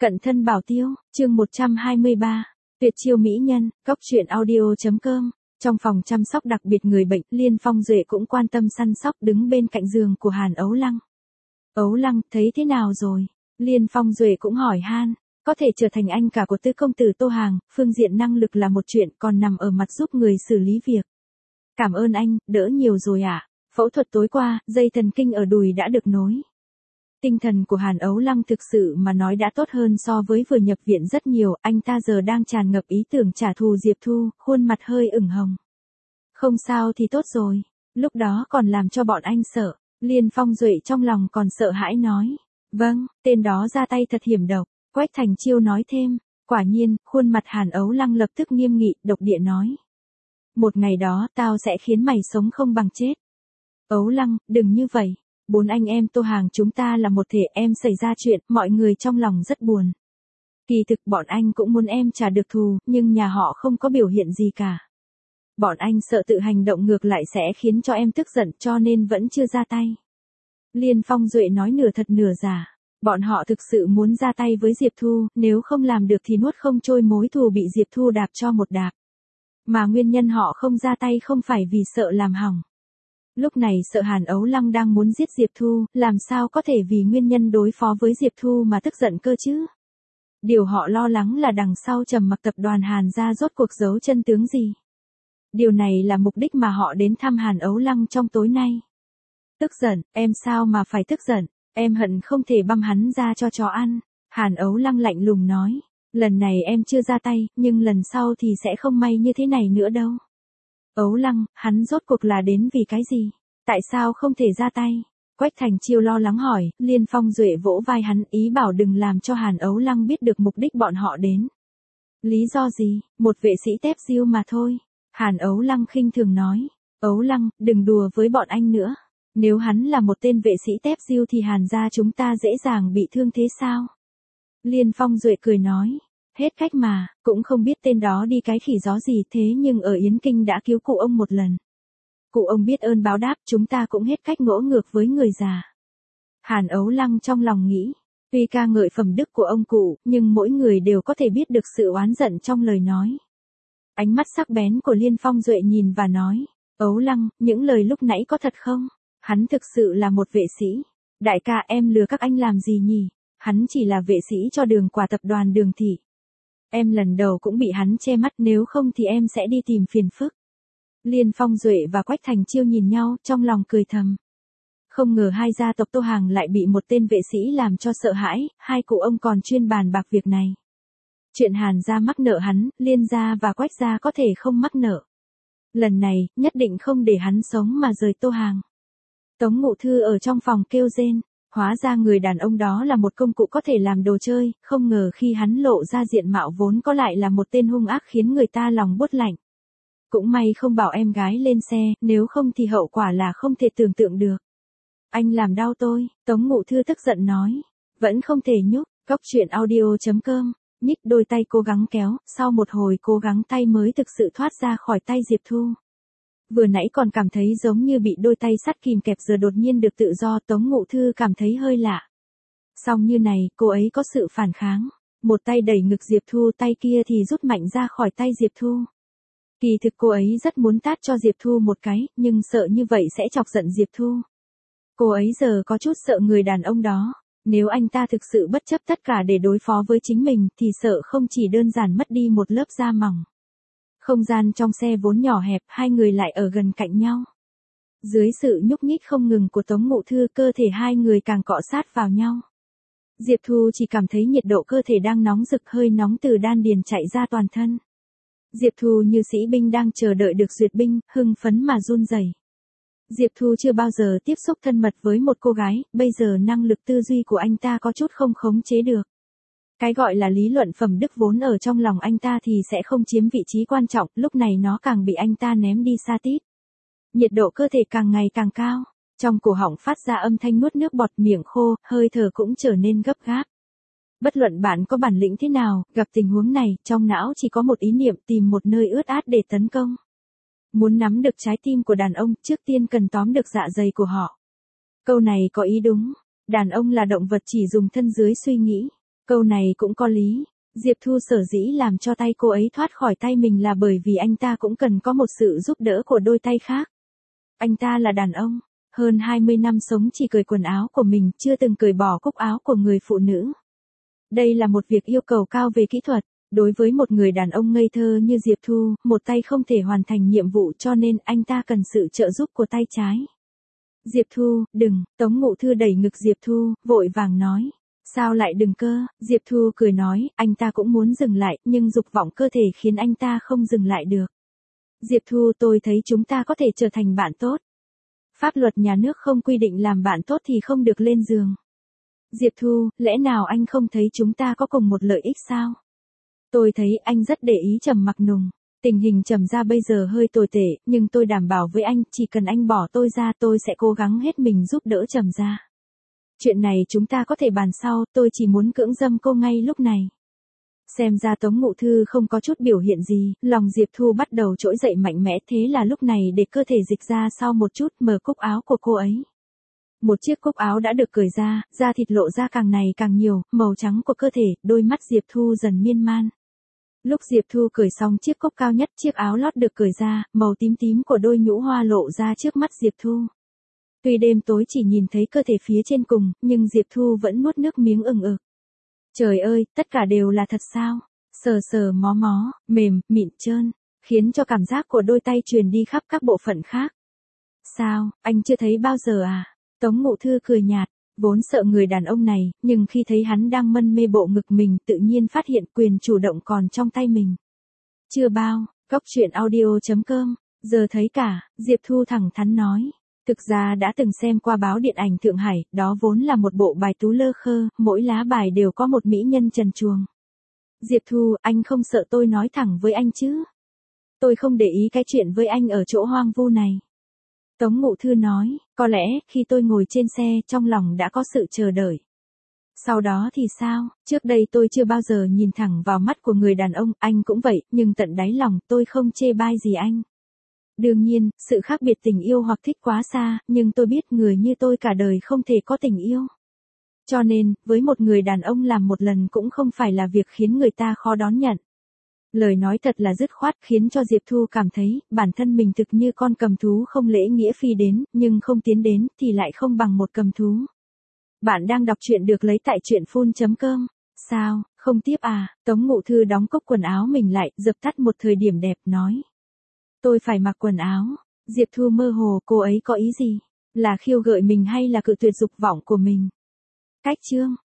Cận thân bảo tiêu, chương 123. Tuyệt chiêu mỹ nhân, góc truyện audio.com. Trong phòng chăm sóc đặc biệt người bệnh, Liên Phong Duệ cũng quan tâm săn sóc đứng bên cạnh giường của Hàn Ấu Lăng. Ấu Lăng, thấy thế nào rồi? Liên Phong Duệ cũng hỏi han. Có thể trở thành anh cả của tứ công tử Tô Hàng, phương diện năng lực là một chuyện, còn nằm ở mặt giúp người xử lý việc. Cảm ơn anh, đỡ nhiều rồi ạ. Phẫu thuật tối qua, dây thần kinh ở đùi đã được nối. Tinh thần của Hàn Ấu Lăng thực sự mà nói đã tốt hơn so với vừa nhập viện rất nhiều, anh ta giờ đang tràn ngập ý tưởng trả thù Diệp Thu, khuôn mặt hơi ửng hồng. Không sao thì tốt rồi, lúc đó còn làm cho bọn anh sợ, Liên Phong Duệ trong lòng còn sợ hãi nói. Vâng, tên đó ra tay thật hiểm độc, Quách Thành Chiêu nói thêm, quả nhiên, khuôn mặt Hàn Ấu Lăng lập tức nghiêm nghị, độc địa nói. Một ngày đó tao sẽ khiến mày sống không bằng chết. Ấu Lăng, đừng như vậy. Bốn anh em Tô Hàng chúng ta là một thể, em xảy ra chuyện, mọi người trong lòng rất buồn. Kỳ thực bọn anh cũng muốn em trả được thù, nhưng nhà họ không có biểu hiện gì cả. Bọn anh sợ tự hành động ngược lại sẽ khiến cho em tức giận cho nên vẫn chưa ra tay. Liên Phong Duệ nói nửa thật nửa giả. Bọn họ thực sự muốn ra tay với Diệp Thu, nếu không làm được thì nuốt không trôi mối thù bị Diệp Thu đạp cho một đạp. Mà nguyên nhân họ không ra tay không phải vì sợ làm hỏng. Lúc này sợ Hàn Ấu Lăng đang muốn giết Diệp Thu, làm sao có thể vì nguyên nhân đối phó với Diệp Thu mà tức giận cơ chứ? Điều họ lo lắng là đằng sau Trầm Mặc tập đoàn Hàn gia rốt cuộc giấu chân tướng gì? Điều này là mục đích mà họ đến thăm Hàn Ấu Lăng trong tối nay. Tức giận, em sao mà phải tức giận, em hận không thể băm hắn ra cho chó ăn. Hàn Ấu Lăng lạnh lùng nói, lần này em chưa ra tay, nhưng lần sau thì sẽ không may như thế này nữa đâu. Ấu Lăng, hắn rốt cuộc là đến vì cái gì? Tại sao không thể ra tay? Quách Thành Chiêu lo lắng hỏi, Liên Phong Duệ vỗ vai hắn, ý bảo đừng làm cho Hàn Ấu Lăng biết được mục đích bọn họ đến. Lý do gì? Một vệ sĩ tép diêu mà thôi. Hàn Ấu Lăng khinh thường nói, Ấu Lăng, đừng đùa với bọn anh nữa. Nếu hắn là một tên vệ sĩ tép diêu thì Hàn gia chúng ta dễ dàng bị thương thế sao? Liên Phong Duệ cười nói. Hết cách mà, cũng không biết tên đó đi cái khỉ gió gì thế nhưng ở Yến Kinh đã cứu cụ ông một lần. Cụ ông biết ơn báo đáp, chúng ta cũng hết cách ngỗ ngược với người già. Hàn Ấu Lăng trong lòng nghĩ, tuy ca ngợi phẩm đức của ông cụ, nhưng mỗi người đều có thể biết được sự oán giận trong lời nói. Ánh mắt sắc bén của Liên Phong Duệ nhìn và nói, Ấu Lăng, những lời lúc nãy có thật không? Hắn thực sự là một vệ sĩ. Đại ca em lừa các anh làm gì nhỉ? Hắn chỉ là vệ sĩ cho Đường Quả tập đoàn Đường Thị. Em lần đầu cũng bị hắn che mắt, nếu không thì em sẽ đi tìm phiền phức. Liên Phong Duệ và Quách Thành Chiêu nhìn nhau, trong lòng cười thầm. Không ngờ hai gia tộc Tô Hàng lại bị một tên vệ sĩ làm cho sợ hãi, hai cụ ông còn chuyên bàn bạc việc này. Chuyện Hàn gia mắc nợ hắn, Liên gia và Quách gia có thể không mắc nợ. Lần này, nhất định không để hắn sống mà rời Tô Hàng. Tống Ngụ Thư ở trong phòng kêu rên. Hóa ra người đàn ông đó là một công cụ có thể làm đồ chơi, không ngờ khi hắn lộ ra diện mạo vốn có lại là một tên hung ác khiến người ta lòng buốt lạnh. Cũng may không bảo em gái lên xe, nếu không thì hậu quả là không thể tưởng tượng được. Anh làm đau tôi, Tống Ngụ Thư tức giận nói. Vẫn không thể nhúc, góc truyện audio.com, nhích đôi tay cố gắng kéo, sau một hồi cố gắng tay mới thực sự thoát ra khỏi tay Diệp Thu. Vừa nãy còn cảm thấy giống như bị đôi tay sắt kìm kẹp giờ đột nhiên được tự do, Tống Ngụ Thư cảm thấy hơi lạ. Xong như này, cô ấy có sự phản kháng. Một tay đẩy ngực Diệp Thu, tay kia thì rút mạnh ra khỏi tay Diệp Thu. Kỳ thực cô ấy rất muốn tát cho Diệp Thu một cái, nhưng sợ như vậy sẽ chọc giận Diệp Thu. Cô ấy giờ có chút sợ người đàn ông đó. Nếu anh ta thực sự bất chấp tất cả để đối phó với chính mình thì sợ không chỉ đơn giản mất đi một lớp da mỏng. Không gian trong xe vốn nhỏ hẹp, hai người lại ở gần cạnh nhau. Dưới sự nhúc nhích không ngừng của Tống Ngụ Thư, cơ thể hai người càng cọ sát vào nhau. Diệp Thu chỉ cảm thấy nhiệt độ cơ thể đang nóng rực, hơi nóng từ đan điền chạy ra toàn thân. Diệp Thu như sĩ binh đang chờ đợi được duyệt binh, hưng phấn mà run rẩy. Diệp Thu chưa bao giờ tiếp xúc thân mật với một cô gái, bây giờ năng lực tư duy của anh ta có chút không khống chế được. Cái gọi là lý luận phẩm đức vốn ở trong lòng anh ta thì sẽ không chiếm vị trí quan trọng, lúc này nó càng bị anh ta ném đi xa tít. Nhiệt độ cơ thể càng ngày càng cao, trong cổ họng phát ra âm thanh nuốt nước bọt, miệng khô, hơi thở cũng trở nên gấp gáp. Bất luận bạn có bản lĩnh thế nào, gặp tình huống này, trong não chỉ có một ý niệm, tìm một nơi ướt át để tấn công. Muốn nắm được trái tim của đàn ông, trước tiên cần tóm được dạ dày của họ. Câu này có ý đúng, đàn ông là động vật chỉ dùng thân dưới suy nghĩ. Câu này cũng có lý. Diệp Thu sở dĩ làm cho tay cô ấy thoát khỏi tay mình là bởi vì anh ta cũng cần có một sự giúp đỡ của đôi tay khác. Anh ta là đàn ông, hơn 20 năm sống chỉ cởi quần áo của mình, chưa từng cởi bỏ cúc áo của người phụ nữ. Đây là một việc yêu cầu cao về kỹ thuật. Đối với một người đàn ông ngây thơ như Diệp Thu, một tay không thể hoàn thành nhiệm vụ cho nên anh ta cần sự trợ giúp của tay trái. Diệp Thu, đừng, Tống Ngụ Thư đẩy ngực Diệp Thu, vội vàng nói. Sao lại đừng cơ, Diệp Thu cười nói, anh ta cũng muốn dừng lại, nhưng dục vọng cơ thể khiến anh ta không dừng lại được. Diệp Thu, tôi thấy chúng ta có thể trở thành bạn tốt. Pháp luật nhà nước không quy định làm bạn tốt thì không được lên giường. Diệp Thu, lẽ nào anh không thấy chúng ta có cùng một lợi ích sao? Tôi thấy anh rất để ý Trầm Mặc Nùng. Tình hình Trầm gia bây giờ hơi tồi tệ, nhưng tôi đảm bảo với anh, chỉ cần anh bỏ tôi ra tôi sẽ cố gắng hết mình giúp đỡ Trầm gia. Chuyện này chúng ta có thể bàn sau, tôi chỉ muốn cưỡng dâm cô ngay lúc này. Xem ra Tống Ngụ Thư không có chút biểu hiện gì, lòng Diệp Thu bắt đầu trỗi dậy mạnh mẽ, thế là lúc này để cơ thể dịch ra sau một chút, mở cúc áo của cô ấy. Một chiếc cúc áo đã được cởi ra, da thịt lộ ra càng ngày càng nhiều, màu trắng của cơ thể, đôi mắt Diệp Thu dần miên man. Lúc Diệp Thu cởi xong chiếc cúc cao nhất, chiếc áo lót được cởi ra, màu tím tím của đôi nhũ hoa lộ ra trước mắt Diệp Thu. Tuy đêm tối chỉ nhìn thấy cơ thể phía trên cùng, nhưng Diệp Thu vẫn nuốt nước miếng ừng ực. Trời ơi, tất cả đều là thật sao? Sờ sờ mó mó, mềm, mịn trơn, khiến cho cảm giác của đôi tay truyền đi khắp các bộ phận khác. Sao, anh chưa thấy bao giờ à? Tống Ngụ Thư cười nhạt, vốn sợ người đàn ông này, nhưng khi thấy hắn đang mân mê bộ ngực mình tự nhiên phát hiện quyền chủ động còn trong tay mình. Chưa bao, Góc Truyện Audio.com, giờ thấy cả, Diệp Thu thẳng thắn nói. Thực ra đã từng xem qua báo điện ảnh Thượng Hải, đó vốn là một bộ bài tú lơ khơ, mỗi lá bài đều có một mỹ nhân trần truồng. Diệp Thu, anh không sợ tôi nói thẳng với anh chứ? Tôi không để ý cái chuyện với anh ở chỗ hoang vu này. Tống Ngụ Thư nói, có lẽ khi tôi ngồi trên xe trong lòng đã có sự chờ đợi. Sau đó thì sao, trước đây tôi chưa bao giờ nhìn thẳng vào mắt của người đàn ông, anh cũng vậy, nhưng tận đáy lòng tôi không chê bai gì anh. Đương nhiên, sự khác biệt tình yêu hoặc thích quá xa, nhưng tôi biết người như tôi cả đời không thể có tình yêu. Cho nên, với một người đàn ông làm một lần cũng không phải là việc khiến người ta khó đón nhận. Lời nói thật là dứt khoát khiến cho Diệp Thu cảm thấy, bản thân mình thực như con cầm thú không lễ nghĩa phi đến, nhưng không tiến đến, thì lại không bằng một cầm thú. Bạn đang đọc truyện được lấy tại truyện.com. Sao, không tiếp à? Tống Ngụ Thư đóng cốc quần áo mình lại, dập tắt một thời điểm đẹp, nói. Tôi phải mặc quần áo. Diệp Thu mơ hồ, cô ấy có ý gì? Là khiêu gợi mình hay là cự tuyệt dục vọng của mình? Cách chương.